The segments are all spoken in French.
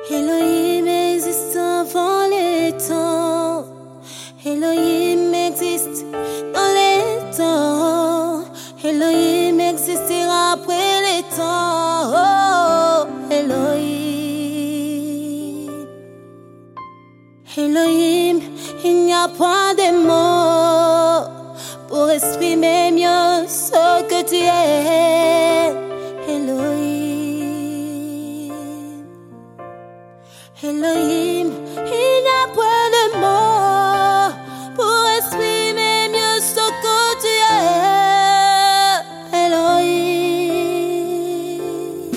Elohim existe avant les temps. Elohim existe dans les temps. Elohim existera après les temps. Oh, Elohim. Elohim, il n'y a pas de mots pour exprimer mieux ce que tu es. Elohim. Elohim, il n'y a pas de mots pour exprimer mieux ce que tu es. Elohim.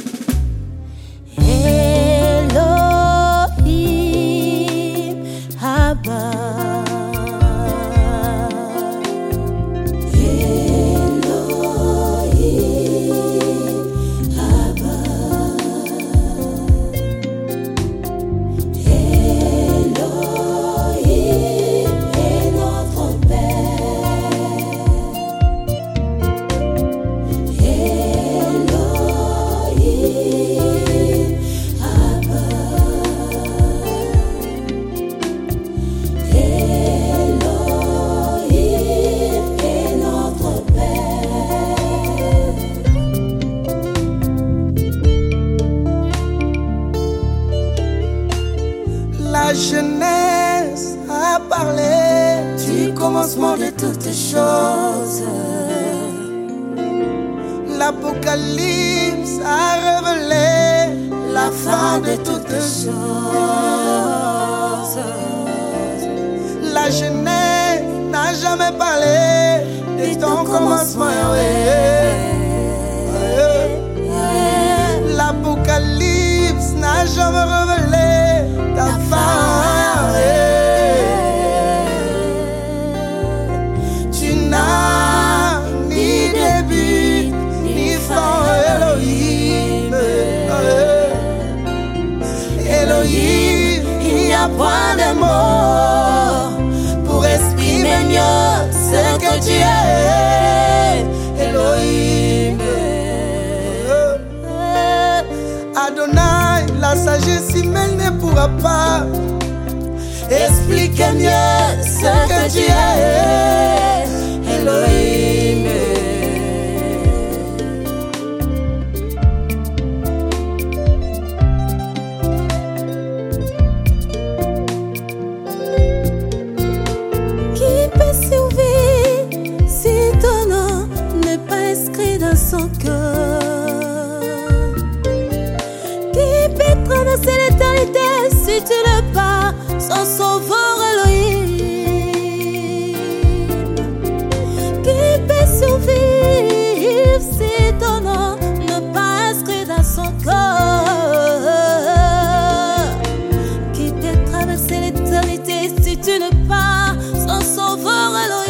Elohim, Abba. La Genèse a parlé du commencement de toutes choses. L'Apocalypse a révélé la fin de toutes choses. La Genèse n'a jamais parlé de ton commencement. L'Apocalypse n'a jamais révélé ta fin. Tu n'as ni début ni fin. Elohim. Elohim, il n'y a point de mots pour exprimer mieux ce que tu es. Elohim. Adonai, la sagesse humaine ne pourra pas expliquer mieux ce que tu es. Elohim. Qui peut survivre si ton nom n'est pas inscrit dans son cœur? Traverser l'éternité si tu ne pas son sauveur Elohim. Qui peut survivre si ton nom n'est pas inscrit dans son cœur? Qui peut traverser l'éternité si tu ne pas son sauveur Elohim?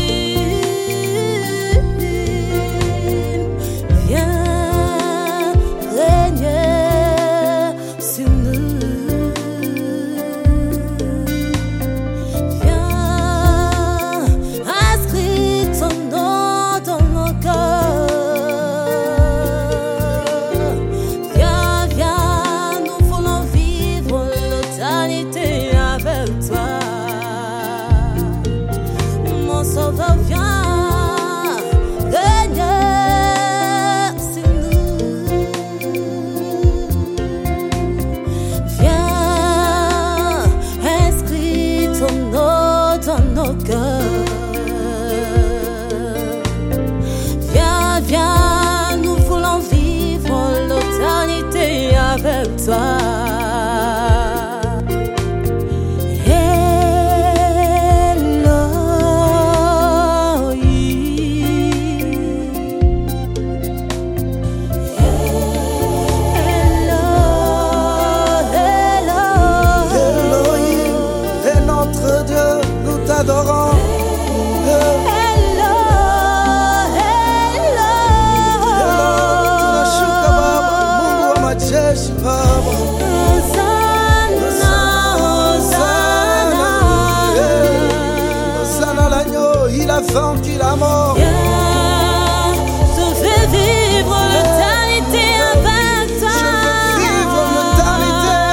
Sauveur, viens, règne sur nous. Viens, inscris ton nom dans nos cœurs. Viens, viens, nous voulons vivre l'éternité avec toi. Adorant. Hosanna l'agneau, il a vaincu la mort. Je veux vivre l'éternité avec toi. Je veux vivre l'éternité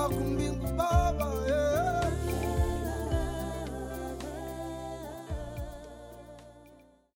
kumbi